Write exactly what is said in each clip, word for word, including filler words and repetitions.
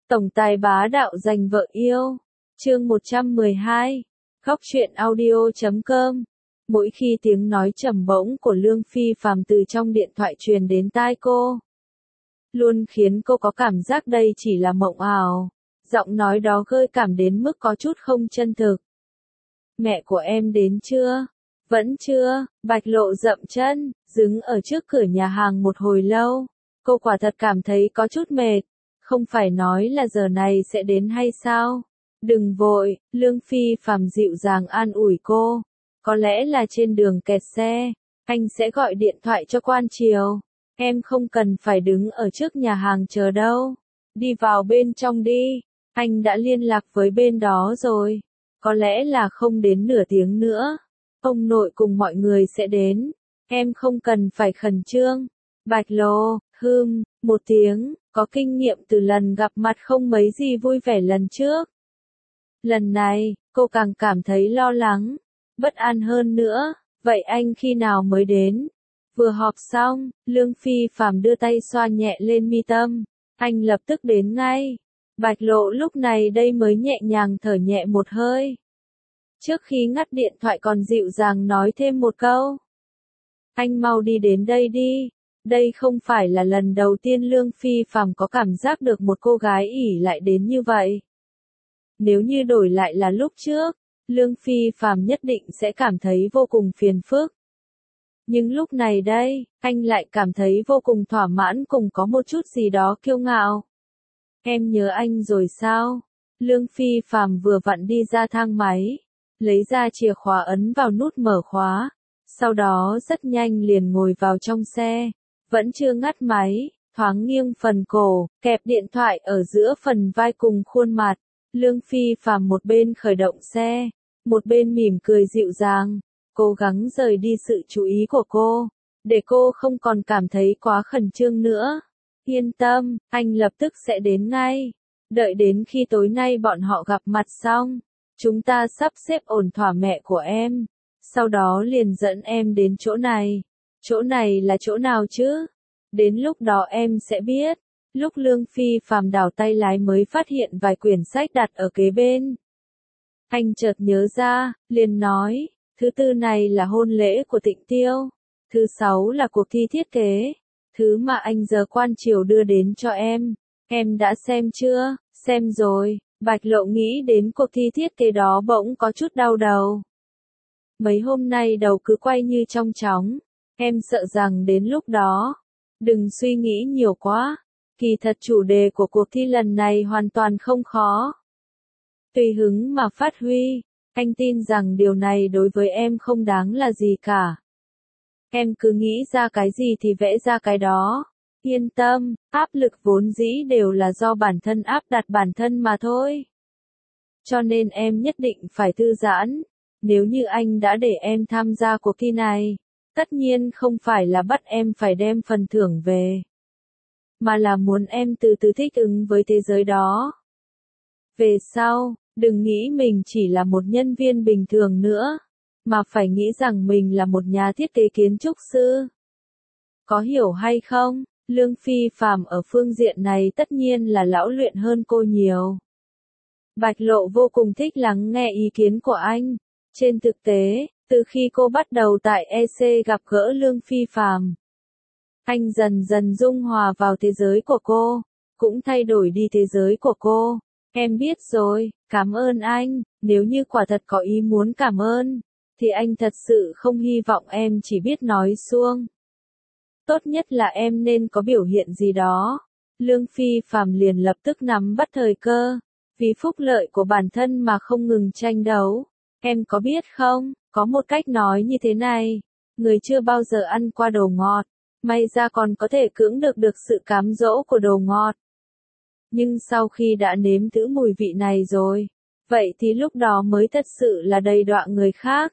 Tổng tài bá đạo giành vợ yêu. Chương một trăm mười hai. Góc truyện audio chấm com. Mỗi khi tiếng nói trầm bổng của Lương Phi Phàm từ trong điện thoại truyền đến tai cô, luôn khiến cô có cảm giác đây chỉ là mộng ảo. Giọng nói đó gợi cảm đến mức có chút không chân thực. Mẹ của em đến chưa? Vẫn chưa. Bạch Lộ dậm chân, đứng ở trước cửa nhà hàng một hồi lâu. Cô quả thật cảm thấy có chút mệt. Không phải nói là giờ này sẽ đến hay sao? Đừng vội, Lương Phi Phàm dịu dàng an ủi cô. Có lẽ là trên đường kẹt xe, anh sẽ gọi điện thoại cho Quan Triều. Em không cần phải đứng ở trước nhà hàng chờ đâu. Đi vào bên trong đi, anh đã liên lạc với bên đó rồi. Có lẽ là không đến nửa tiếng nữa. Ông nội cùng mọi người sẽ đến. Em không cần phải khẩn trương. Bạch Lộ, hừm, một tiếng, có kinh nghiệm từ lần gặp mặt không mấy gì vui vẻ lần trước. Lần này, cô càng cảm thấy lo lắng, bất an hơn nữa. Vậy anh khi nào mới đến? Vừa họp xong, Lương Phi Phàm đưa tay xoa nhẹ lên mi tâm. Anh lập tức đến ngay. Bạch Lộ lúc này đây mới nhẹ nhàng thở nhẹ một hơi. Trước khi ngắt điện thoại còn dịu dàng nói thêm một câu. Anh mau đi đến đây đi. Đây không phải là lần đầu tiên Lương Phi Phàm có cảm giác được một cô gái ỷ lại đến như vậy. Nếu như đổi lại là lúc trước, Lương Phi Phàm nhất định sẽ cảm thấy vô cùng phiền phức. Nhưng lúc này đây, anh lại cảm thấy vô cùng thỏa mãn cùng có một chút gì đó kiêu ngạo. Em nhớ anh rồi sao? Lương Phi Phàm vừa vặn đi ra thang máy, lấy ra chìa khóa ấn vào nút mở khóa, sau đó rất nhanh liền ngồi vào trong xe, vẫn chưa ngắt máy, thoáng nghiêng phần cổ, kẹp điện thoại ở giữa phần vai cùng khuôn mặt. Lương Phi Phàm một bên khởi động xe, một bên mỉm cười dịu dàng, cố gắng rời đi sự chú ý của cô, để cô không còn cảm thấy quá khẩn trương nữa. Yên tâm, anh lập tức sẽ đến ngay. Đợi đến khi tối nay bọn họ gặp mặt xong, chúng ta sắp xếp ổn thỏa mẹ của em, sau đó liền dẫn em đến chỗ này. Chỗ này là chỗ nào chứ? Đến lúc đó em sẽ biết. Lúc Lương Phi Phàm đảo tay lái mới phát hiện vài quyển sách đặt ở kế bên. Anh chợt nhớ ra, liền nói, thứ tư này là hôn lễ của Tịnh Tiêu, thứ sáu là cuộc thi thiết kế, thứ mà anh giờ Quan Triều đưa đến cho em. Em đã xem chưa? Xem rồi. Bạch Lộ nghĩ đến cuộc thi thiết kế đó bỗng có chút đau đầu. Mấy hôm nay đầu cứ quay như trong chóng. Em sợ rằng đến lúc đó, đừng suy nghĩ nhiều quá. Kỳ thật chủ đề của cuộc thi lần này hoàn toàn không khó. Tùy hứng mà phát huy, anh tin rằng điều này đối với em không đáng là gì cả. Em cứ nghĩ ra cái gì thì vẽ ra cái đó. Yên tâm, áp lực vốn dĩ đều là do bản thân áp đặt bản thân mà thôi. Cho nên em nhất định phải thư giãn. Nếu như anh đã để em tham gia cuộc thi này, tất nhiên không phải là bắt em phải đem phần thưởng về, mà là muốn em từ từ thích ứng với thế giới đó. Về sau, đừng nghĩ mình chỉ là một nhân viên bình thường nữa, mà phải nghĩ rằng mình là một nhà thiết kế kiến trúc sư. Có hiểu hay không? Lương Phi Phàm ở phương diện này tất nhiên là lão luyện hơn cô nhiều. Bạch Lộ vô cùng thích lắng nghe ý kiến của anh. Trên thực tế, từ khi cô bắt đầu tại e xê gặp gỡ Lương Phi Phàm, anh dần dần dung hòa vào thế giới của cô, cũng thay đổi đi thế giới của cô. Em biết rồi, cảm ơn anh. Nếu như quả thật có ý muốn cảm ơn, thì anh thật sự không hy vọng em chỉ biết nói suông. Tốt nhất là em nên có biểu hiện gì đó. Lương Phi Phàm liền lập tức nắm bắt thời cơ, vì phúc lợi của bản thân mà không ngừng tranh đấu. Em có biết không, có một cách nói như thế này, người chưa bao giờ ăn qua đồ ngọt, may ra còn có thể cưỡng được được sự cám dỗ của đồ ngọt. Nhưng sau khi đã nếm thử mùi vị này rồi, vậy thì lúc đó mới thật sự là đầy đọa người khác.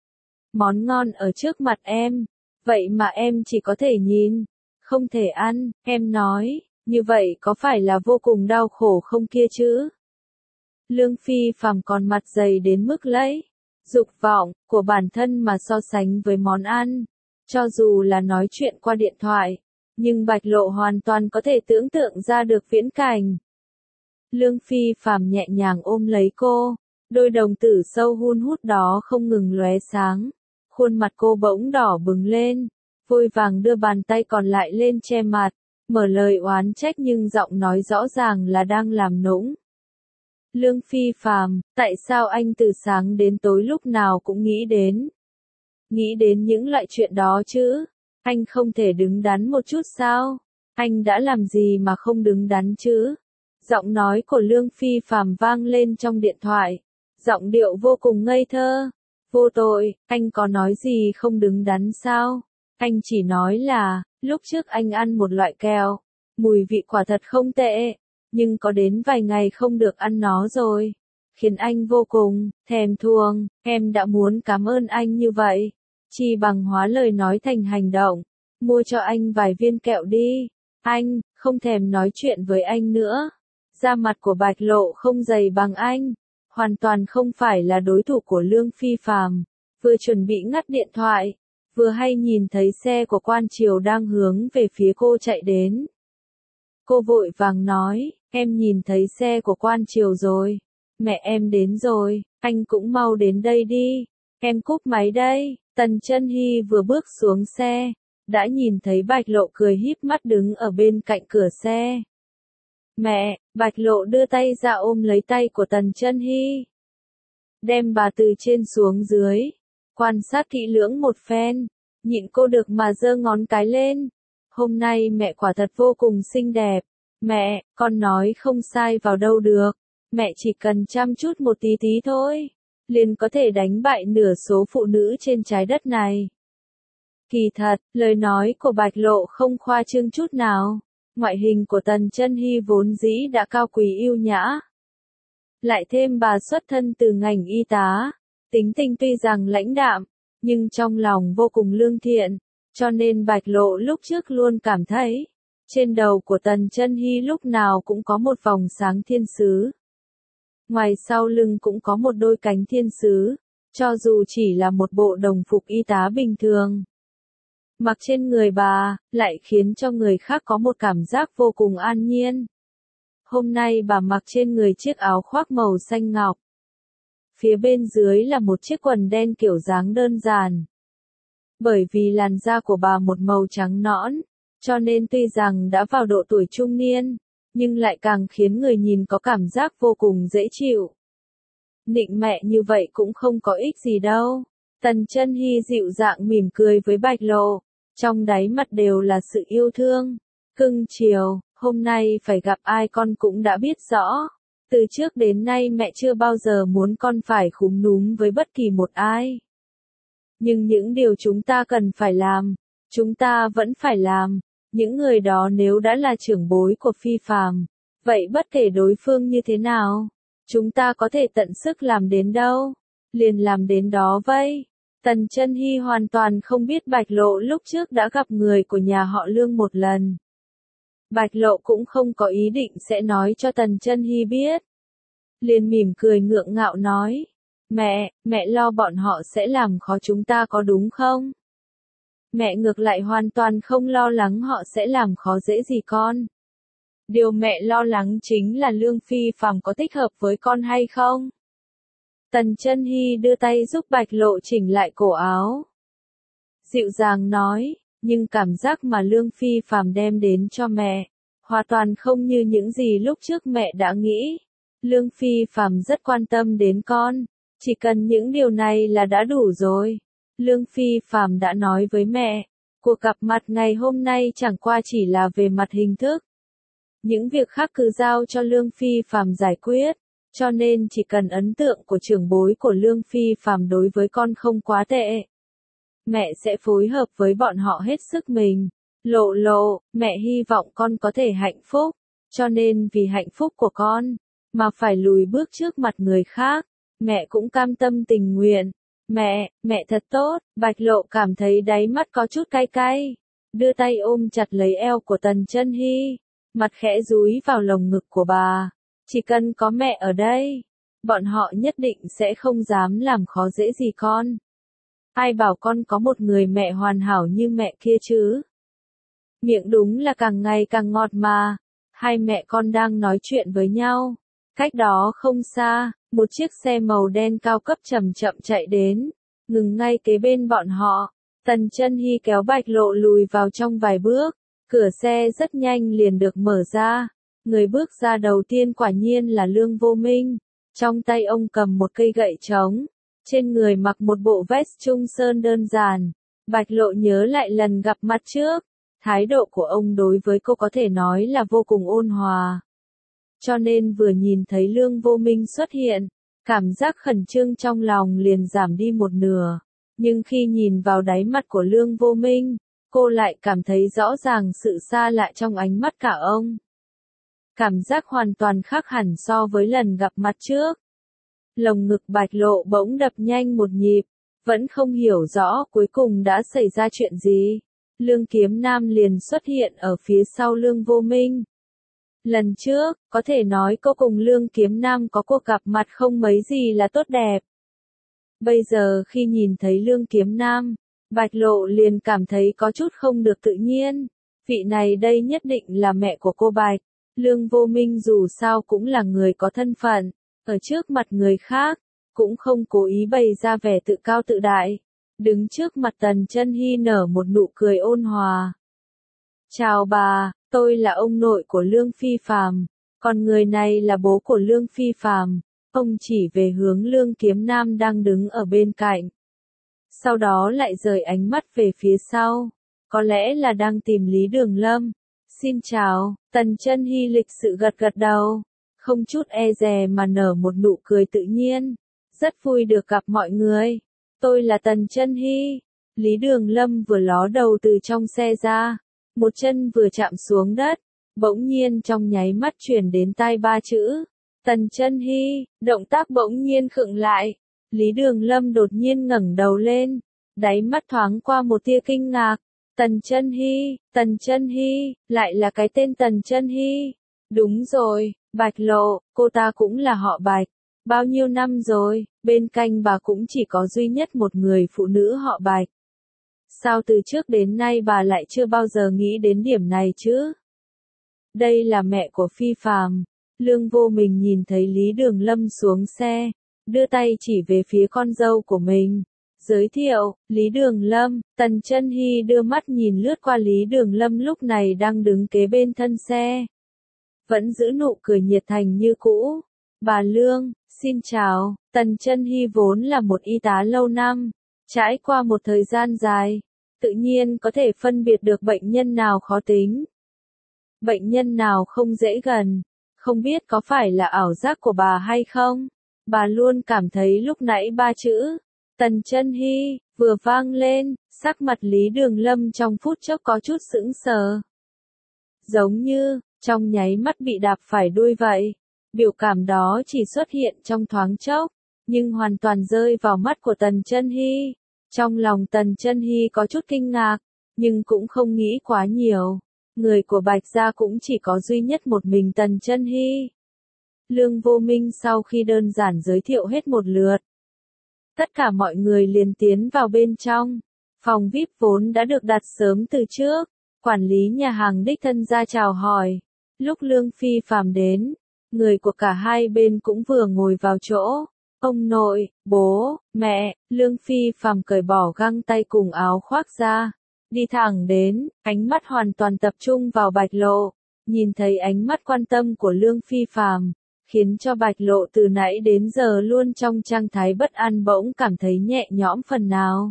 Món ngon ở trước mặt em, vậy mà em chỉ có thể nhìn, không thể ăn. Em nói, như vậy có phải là vô cùng đau khổ không kia chứ? Lương Phi Phàm còn mặt dày đến mức lấy dục vọng của bản thân mà so sánh với món ăn. Cho dù là nói chuyện qua điện thoại, nhưng Bạch Lộ hoàn toàn có thể tưởng tượng ra được viễn cảnh. Lương Phi Phàm nhẹ nhàng ôm lấy cô, đôi đồng tử sâu hun hút đó không ngừng lóe sáng. Khuôn mặt cô bỗng đỏ bừng lên, vội vàng đưa bàn tay còn lại lên che mặt, mở lời oán trách nhưng giọng nói rõ ràng là đang làm nũng. Lương Phi Phàm, tại sao anh từ sáng đến tối lúc nào cũng nghĩ đến? Nghĩ đến những loại chuyện đó chứ? Anh không thể đứng đắn một chút sao? Anh đã làm gì mà không đứng đắn chứ? Giọng nói của Lương Phi Phàm vang lên trong điện thoại. Giọng điệu vô cùng ngây thơ. Vô tội, anh có nói gì không đứng đắn sao? Anh chỉ nói là, lúc trước anh ăn một loại kẹo. Mùi vị quả thật không tệ. Nhưng có đến vài ngày không được ăn nó rồi. Khiến anh vô cùng, thèm thuồng, em đã muốn cảm ơn anh như vậy. Chi bằng hóa lời nói thành hành động. Mua cho anh vài viên kẹo đi. Anh, không thèm nói chuyện với anh nữa. Da mặt của Bạch Lộ không dày bằng anh. Hoàn toàn không phải là đối thủ của Lương Phi Phàm. Vừa chuẩn bị ngắt điện thoại, vừa hay nhìn thấy xe của Quan Triều đang hướng về phía cô chạy đến. Cô vội vàng nói, em nhìn thấy xe của Quan Triều rồi. Mẹ em đến rồi, anh cũng mau đến đây đi. Em cúp máy đây. Tần Chân Hy vừa bước xuống xe, đã nhìn thấy Bạch Lộ cười híp mắt đứng ở bên cạnh cửa xe. Mẹ, Bạch Lộ đưa tay ra ôm lấy tay của Tần Chân Hy. Đem bà từ trên xuống dưới, quan sát kỹ lưỡng một phen, nhịn cô được mà giơ ngón cái lên. Hôm nay mẹ quả thật vô cùng xinh đẹp. Mẹ, con nói không sai vào đâu được. Mẹ chỉ cần chăm chút một tí tí thôi, liền có thể đánh bại nửa số phụ nữ trên trái đất này. Kỳ thật, lời nói của Bạch Lộ không khoa trương chút nào. Ngoại hình của Tần Chân Hy vốn dĩ đã cao quý yêu nhã. Lại thêm bà xuất thân từ ngành y tá, tính tình tuy rằng lãnh đạm, nhưng trong lòng vô cùng lương thiện, cho nên Bạch Lộ lúc trước luôn cảm thấy, trên đầu của Tần Chân Hy lúc nào cũng có một vòng sáng thiên sứ. Ngoài sau lưng cũng có một đôi cánh thiên sứ, cho dù chỉ là một bộ đồng phục y tá bình thường. Mặc trên người bà, lại khiến cho người khác có một cảm giác vô cùng an nhiên. Hôm nay bà mặc trên người chiếc áo khoác màu xanh ngọc. Phía bên dưới là một chiếc quần đen kiểu dáng đơn giản. Bởi vì làn da của bà một màu trắng nõn, cho nên tuy rằng đã vào độ tuổi trung niên, nhưng lại càng khiến người nhìn có cảm giác vô cùng dễ chịu. Nịnh mẹ như vậy cũng không có ích gì đâu. Tần Chân Hy dịu dàng mỉm cười với Bạch Lộ, trong đáy mắt đều là sự yêu thương, cưng chiều. Hôm nay phải gặp ai con cũng đã biết rõ. Từ trước đến nay mẹ chưa bao giờ muốn con phải khúm núm với bất kỳ một ai. Nhưng những điều chúng ta cần phải làm, chúng ta vẫn phải làm. Những người đó nếu đã là trưởng bối của Phi Phàm, vậy bất kể đối phương như thế nào, chúng ta có thể tận sức làm đến đâu, liền làm đến đó vậy. Tần Chân Hy hoàn toàn không biết Bạch Lộ lúc trước đã gặp người của nhà họ Lương một lần. Bạch Lộ cũng không có ý định sẽ nói cho Tần Chân Hy biết. Liền mỉm cười ngượng ngạo nói, mẹ, mẹ lo bọn họ sẽ làm khó chúng ta có đúng không? Mẹ ngược lại hoàn toàn không lo lắng họ sẽ làm khó dễ gì con. Điều mẹ lo lắng chính là Lương Phi Phàm có thích hợp với con hay không? Tần Chân Hy đưa tay giúp Bạch Lộ chỉnh lại cổ áo. Dịu dàng nói, nhưng cảm giác mà Lương Phi Phàm đem đến cho mẹ, hoàn toàn không như những gì lúc trước mẹ đã nghĩ. Lương Phi Phàm rất quan tâm đến con, chỉ cần những điều này là đã đủ rồi. Lương Phi Phàm đã nói với mẹ, cuộc gặp mặt ngày hôm nay chẳng qua chỉ là về mặt hình thức. Những việc khác cứ giao cho Lương Phi Phàm giải quyết, cho nên chỉ cần ấn tượng của trưởng bối của Lương Phi Phàm đối với con không quá tệ, mẹ sẽ phối hợp với bọn họ hết sức mình. Lộ Lộ, mẹ hy vọng con có thể hạnh phúc, cho nên vì hạnh phúc của con, mà phải lùi bước trước mặt người khác, mẹ cũng cam tâm tình nguyện. Mẹ, mẹ thật tốt. Bạch Lộ cảm thấy đáy mắt có chút cay cay, đưa tay ôm chặt lấy eo của Tần Chân Hy, mặt khẽ dúi vào lồng ngực của bà. Chỉ cần có mẹ ở đây, bọn họ nhất định sẽ không dám làm khó dễ gì con. Ai bảo con có một người mẹ hoàn hảo như mẹ kia chứ? Miệng đúng là càng ngày càng ngọt mà. Hai mẹ con đang nói chuyện với nhau, Cách đó không xa, một chiếc xe màu đen cao cấp chậm chậm chạy đến, ngừng ngay kế bên bọn họ. Tần Chân Hy kéo Bạch Lộ lùi vào trong vài bước, cửa xe rất nhanh liền được mở ra. Người bước ra đầu tiên quả nhiên là Lương Vô Minh, trong tay ông cầm một cây gậy trống, trên người mặc một bộ vest trung sơn đơn giản. Bạch Lộ nhớ lại lần gặp mặt trước, thái độ của ông đối với cô có thể nói là vô cùng ôn hòa. Cho nên vừa nhìn thấy Lương Vô Minh xuất hiện, cảm giác khẩn trương trong lòng liền giảm đi một nửa. Nhưng khi nhìn vào đáy mắt của Lương Vô Minh, cô lại cảm thấy rõ ràng sự xa lạ trong ánh mắt cả ông. Cảm giác hoàn toàn khác hẳn so với lần gặp mặt trước. Lồng ngực Bạch Lộ bỗng đập nhanh một nhịp, vẫn không hiểu rõ cuối cùng đã xảy ra chuyện gì. Lương Kiếm Nam liền xuất hiện ở phía sau Lương Vô Minh. Lần trước, có thể nói cô cùng Lương Kiếm Nam có cuộc gặp mặt không mấy gì là tốt đẹp. Bây giờ khi nhìn thấy Lương Kiếm Nam, Bạch Lộ liền cảm thấy có chút không được tự nhiên. Vị này đây nhất định là mẹ của cô Bạch. Lương Vô Minh dù sao cũng là người có thân phận, ở trước mặt người khác, cũng không cố ý bày ra vẻ tự cao tự đại. Đứng trước mặt Tần Chân Hy nở một nụ cười ôn hòa. Chào bà, tôi là ông nội của Lương Phi Phàm, còn người này là bố của Lương Phi Phàm. Ông chỉ về hướng Lương Kiếm Nam đang đứng ở bên cạnh. Sau đó lại rời ánh mắt về phía sau, có lẽ là đang tìm Lý Đường Lâm. Xin chào, Tần Chân Hy lịch sự gật gật đầu, không chút e dè mà nở một nụ cười tự nhiên. Rất vui được gặp mọi người. Tôi là Tần Chân Hy. Lý Đường Lâm vừa ló đầu từ trong xe ra, một chân vừa chạm xuống đất, bỗng nhiên trong nháy mắt truyền đến tai ba chữ. Tần Chân Hy, động tác bỗng nhiên khựng lại. Lý Đường Lâm đột nhiên ngẩng đầu lên, đáy mắt thoáng qua một tia kinh ngạc. Tần Chân Hy, Tần Chân Hy, lại là cái tên Tần Chân Hy. Đúng rồi, Bạch Lộ, cô ta cũng là họ Bạch. Bao nhiêu năm rồi, bên cạnh bà cũng chỉ có duy nhất một người phụ nữ họ Bạch. Sao từ trước đến nay bà lại chưa bao giờ nghĩ đến điểm này chứ? Đây là mẹ của Phi Phàm. Lương Vô Minh nhìn thấy Lý Đường Lâm xuống xe, đưa tay chỉ về phía con dâu của mình. Giới thiệu, Lý Đường Lâm. Tần Chân Hy đưa mắt nhìn lướt qua Lý Đường Lâm lúc này đang đứng kế bên thân xe. Vẫn giữ nụ cười nhiệt thành như cũ. Bà Lương, xin chào. Tần Chân Hy vốn là một y tá lâu năm, trải qua một thời gian dài, tự nhiên có thể phân biệt được bệnh nhân nào khó tính, bệnh nhân nào không dễ gần. Không biết có phải là ảo giác của bà hay không? Bà luôn cảm thấy lúc nãy ba chữ Tần Chân Hy vừa vang lên, sắc mặt Lý Đường Lâm trong phút chốc có chút sững sờ. Giống như, trong nháy mắt bị đạp phải đuôi vậy. Biểu cảm đó chỉ xuất hiện trong thoáng chốc, nhưng hoàn toàn rơi vào mắt của Tần Chân Hy. Trong lòng Tần Chân Hy có chút kinh ngạc, nhưng cũng không nghĩ quá nhiều. Người của Bạch gia cũng chỉ có duy nhất một mình Tần Chân Hy. Lương Vô Minh sau khi đơn giản giới thiệu hết một lượt, tất cả mọi người liền tiến vào bên trong. Phòng vi ai pi vốn đã được đặt sớm từ trước, quản lý nhà hàng đích thân ra chào hỏi. Lúc Lương Phi Phàm đến, người của cả hai bên cũng vừa ngồi vào chỗ. Ông nội, bố, mẹ, Lương Phi Phàm cởi bỏ găng tay cùng áo khoác ra, đi thẳng đến, ánh mắt hoàn toàn tập trung vào Bạch Lộ. Nhìn thấy ánh mắt quan tâm của Lương Phi Phàm, khiến cho Bạch Lộ từ nãy đến giờ luôn trong trạng thái bất an bỗng cảm thấy nhẹ nhõm phần nào.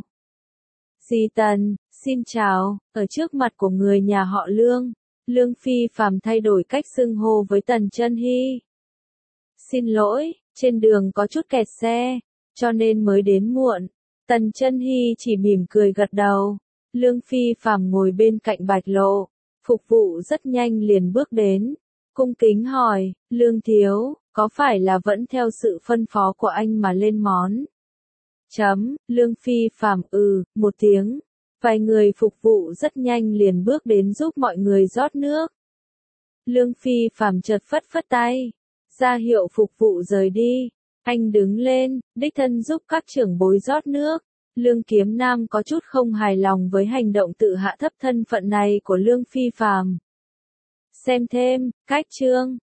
Dì Tần, xin chào. Ở trước mặt của người nhà họ Lương, Lương Phi Phàm thay đổi cách xưng hô với Tần Chân Hy. Xin lỗi, trên đường có chút kẹt xe, cho nên mới đến muộn. Tần Chân Hy chỉ mỉm cười gật đầu. Lương Phi Phàm ngồi bên cạnh Bạch Lộ, phục vụ rất nhanh liền bước đến, cung kính hỏi, Lương thiếu, có phải là vẫn theo sự phân phó của anh mà lên món? Chấm, Lương Phi Phàm ừ, một tiếng. Vài người phục vụ rất nhanh liền bước đến giúp mọi người rót nước. Lương Phi Phàm chợt phất phất tay, ra hiệu phục vụ rời đi. Anh đứng lên, đích thân giúp các trưởng bối rót nước. Lương Kiếm Nam có chút không hài lòng với hành động tự hạ thấp thân phận này của Lương Phi Phàm. Xem thêm, cách chương.